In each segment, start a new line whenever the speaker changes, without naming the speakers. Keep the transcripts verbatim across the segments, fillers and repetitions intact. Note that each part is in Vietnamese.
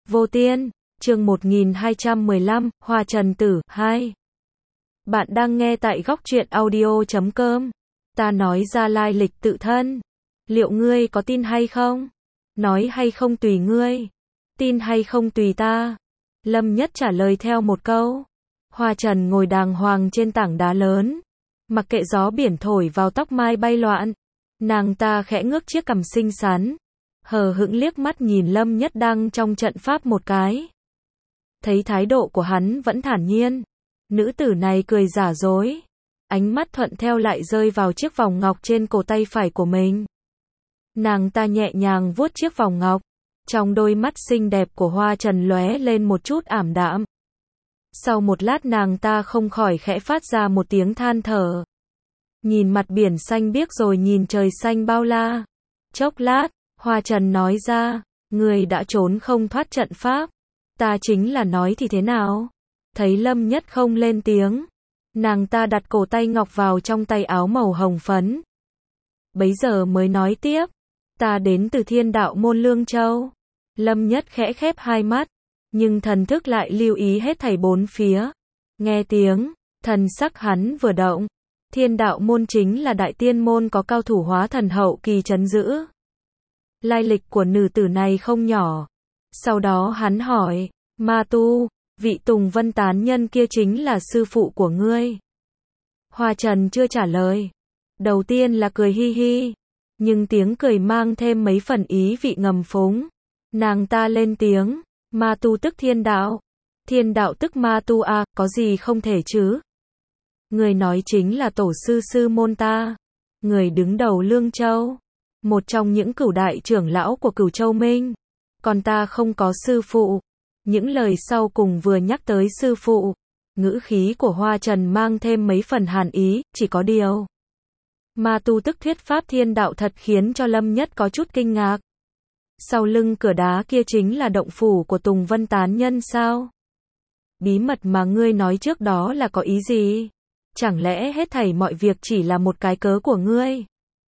Vô Tiên, chương một nghìn hai trăm mười lăm, Hoa Trần Tử, hai. Bạn đang nghe tại góc truyện audio chấm com. Ta nói ra lai lịch tự thân. Liệu ngươi có tin hay không? Nói hay không tùy ngươi. Tin hay không tùy ta. Lâm Nhất trả lời theo một câu. Hoa Trần ngồi đàng hoàng trên tảng đá lớn. Mặc kệ gió biển thổi vào tóc mai bay loạn. Nàng ta khẽ ngước chiếc cằm xinh xắn. Hờ hững liếc mắt nhìn Lâm Nhất đang trong trận pháp một cái. Thấy thái độ của hắn vẫn thản nhiên. Nữ tử này cười giả dối. Ánh mắt thuận theo lại rơi vào chiếc vòng ngọc trên cổ tay phải của mình. Nàng ta nhẹ nhàng vuốt chiếc vòng ngọc. Trong đôi mắt xinh đẹp của Hoa Trần lóe lên một chút ảm đạm. Sau một lát nàng ta không khỏi khẽ phát ra một tiếng than thở. Nhìn mặt biển xanh biếc rồi nhìn trời xanh bao la. Chốc lát, Hoa Trần nói ra, người đã trốn không thoát trận pháp. Ta chính là nói thì thế nào? Thấy Lâm Nhất không lên tiếng. Nàng ta đặt cổ tay ngọc vào trong tay áo màu hồng phấn. Bấy giờ mới nói tiếp. Ta đến từ Thiên Đạo Môn Lương Châu. Lâm Nhất khẽ khép hai mắt. Nhưng thần thức lại lưu ý hết thảy bốn phía. Nghe tiếng, thần sắc hắn vừa động. Thiên Đạo Môn chính là đại tiên môn có cao thủ hóa thần hậu kỳ trấn giữ. Lai lịch của nữ tử này không nhỏ. Sau đó hắn hỏi, Ma Tu, vị Tùng Vân tán nhân kia chính là sư phụ của ngươi. Hoa Trần chưa trả lời. Đầu tiên là cười hi hi. Nhưng tiếng cười mang thêm mấy phần ý vị ngầm phúng. Nàng ta lên tiếng, Ma Tu tức thiên đạo. Thiên đạo tức Ma Tu à, có gì không thể chứ? Người nói chính là tổ sư sư môn ta. Người đứng đầu Lương Châu. Một trong những cửu đại trưởng lão của Cửu Châu Minh. Còn ta không có sư phụ. Những lời sau cùng vừa nhắc tới sư phụ. Ngữ khí của Hoa Trần mang thêm mấy phần hàn ý, chỉ có điều. Ma Tu tức thuyết pháp thiên đạo thật khiến cho Lâm Nhất có chút kinh ngạc. Sau lưng cửa đá kia chính là động phủ của Tùng Vân tán nhân sao? Bí mật mà ngươi nói trước đó là có ý gì? Chẳng lẽ hết thảy mọi việc chỉ là một cái cớ của ngươi?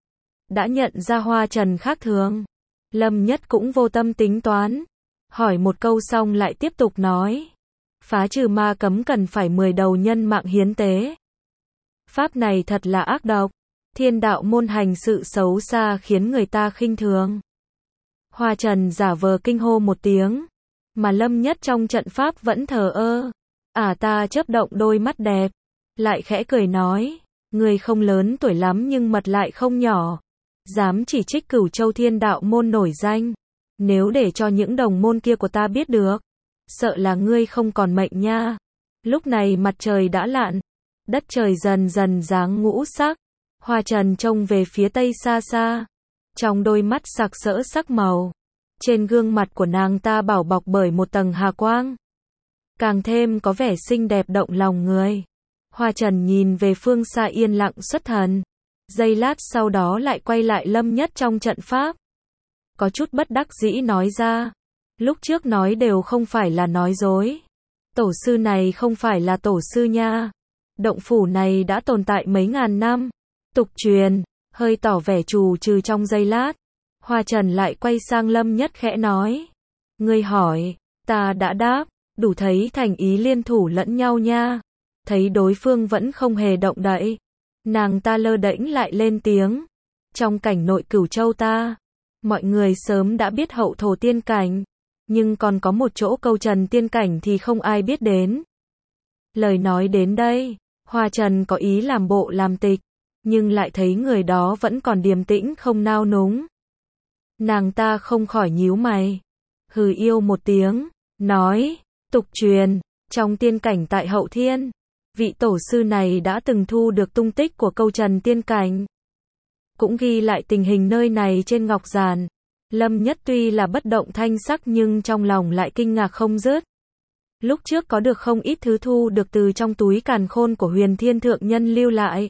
Đã nhận ra Hoa Trần khác thường. Lâm Nhất cũng vô tâm tính toán. Hỏi một câu xong lại tiếp tục nói. Phá trừ ma cấm cần phải mười đầu nhân mạng hiến tế. Pháp này thật là ác độc. Thiên đạo môn hành sự xấu xa khiến người ta khinh thường. Hoa Trần giả vờ kinh hô một tiếng. Mà Lâm Nhất trong trận pháp vẫn thờ ơ. À ta chớp động đôi mắt đẹp. Lại khẽ cười nói. Người không lớn tuổi lắm nhưng mật lại không nhỏ. Dám chỉ trích Cửu Châu Thiên Đạo Môn nổi danh. Nếu để cho những đồng môn kia của ta biết được. Sợ là ngươi không còn mệnh nha. Lúc này mặt trời đã lặn. Đất trời dần dần dáng ngũ sắc. Hoa Trần trông về phía tây xa xa. Trong đôi mắt sặc sỡ sắc màu. Trên gương mặt của nàng ta bảo bọc bởi một tầng hà quang. Càng thêm có vẻ xinh đẹp động lòng người. Hoa Trần nhìn về phương xa yên lặng xuất thần. Giây lát sau đó lại quay lại Lâm Nhất trong trận pháp. Có chút bất đắc dĩ nói ra. Lúc trước nói đều không phải là nói dối. Tổ sư này không phải là tổ sư nha. Động phủ này đã tồn tại mấy ngàn năm. Tục truyền, hơi tỏ vẻ trù trừ trong giây lát. Hoa Trần lại quay sang Lâm Nhất khẽ nói. Ngươi hỏi, ta đã đáp, đủ thấy thành ý liên thủ lẫn nhau nha. Thấy đối phương vẫn không hề động đậy. Nàng ta lơ đễnh lại lên tiếng. Trong cảnh nội Cửu Châu ta, mọi người sớm đã biết hậu thổ tiên cảnh. Nhưng còn có một chỗ câu trần tiên cảnh thì không ai biết đến. Lời nói đến đây, Hoa Trần có ý làm bộ làm tịch. Nhưng lại thấy người đó vẫn còn điềm tĩnh không nao núng. Nàng ta không khỏi nhíu mày. Hừ yêu một tiếng, nói, tục truyền, trong tiên cảnh tại hậu thiên. Vị tổ sư này đã từng thu được tung tích của câu trần tiên cảnh. Cũng ghi lại tình hình nơi này trên ngọc giản. Lâm Nhất tuy là bất động thanh sắc nhưng trong lòng lại kinh ngạc không dứt. Lúc trước có được không ít thứ thu được từ trong túi càn khôn của Huyền Thiên Thượng Nhân lưu lại.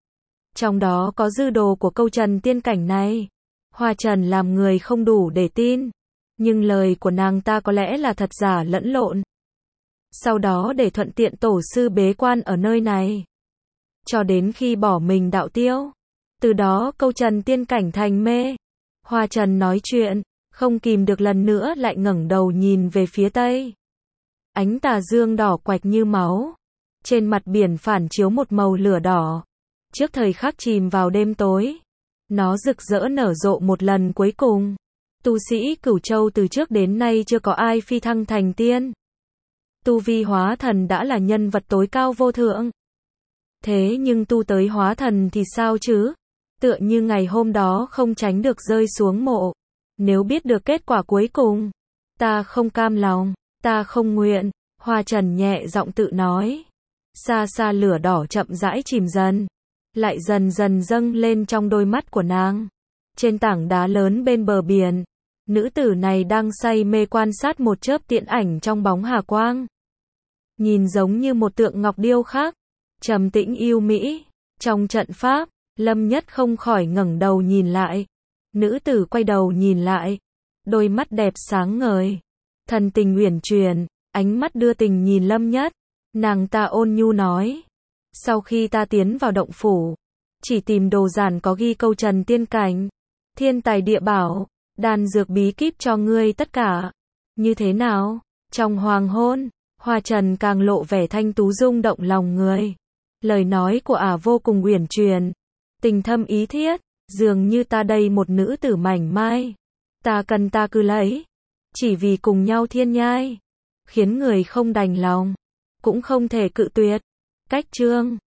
Trong đó có dư đồ của câu trần tiên cảnh này. Hoa Trần làm người không đủ để tin. Nhưng lời của nàng ta có lẽ là thật giả lẫn lộn. Sau đó để thuận tiện tổ sư bế quan ở nơi này. Cho đến khi bỏ mình đạo tiêu. Từ đó câu trần tiên cảnh thành mê. Hoa Trần nói chuyện. không kìm được lần nữa lại ngẩng đầu nhìn về phía tây. Ánh tà dương đỏ quạch như máu, trên mặt biển phản chiếu một màu lửa đỏ. Trước thời khắc chìm vào đêm tối, nó rực rỡ nở rộ một lần cuối cùng. Tu sĩ Cửu Châu từ trước đến nay chưa có ai phi thăng thành tiên. Tu vi hóa thần đã là nhân vật tối cao vô thượng. Thế nhưng tu tới hóa thần thì sao chứ? Tựa như ngày hôm đó không tránh được rơi xuống mộ. Nếu biết được kết quả cuối cùng, ta không cam lòng, ta không nguyện. Hoa Trần nhẹ giọng tự nói. Xa xa lửa đỏ chậm rãi chìm dần, lại dần dần dâng lên trong đôi mắt của nàng. Trên tảng đá lớn bên bờ biển, nữ tử này đang say mê quan sát một chớp tiễn ảnh trong bóng hà quang. Nhìn giống như một tượng ngọc điêu khắc, trầm tĩnh yêu mỹ. Trong trận pháp, Lâm Nhất không khỏi ngẩng đầu nhìn lại. Nữ tử quay đầu nhìn lại, đôi mắt đẹp sáng ngời, thần tình uyển chuyển, ánh mắt đưa tình nhìn Lâm Nhất. Nàng ta ôn nhu nói, sau khi ta tiến vào động phủ, chỉ tìm đồ giản có ghi câu trần tiên cảnh, thiên tài địa bảo, đan dược bí kíp cho ngươi tất cả. Như thế nào? Trong hoàng hôn, Hoa Trần càng lộ vẻ thanh tú rung động lòng người. Lời nói của ả vô cùng uyển chuyển, tình thâm ý thiết, dường như ta đây một nữ tử mảnh mai. Ta cần ta cứ lấy, chỉ vì cùng nhau thiên nhai, khiến người không đành lòng, cũng không thể cự tuyệt. Cách chương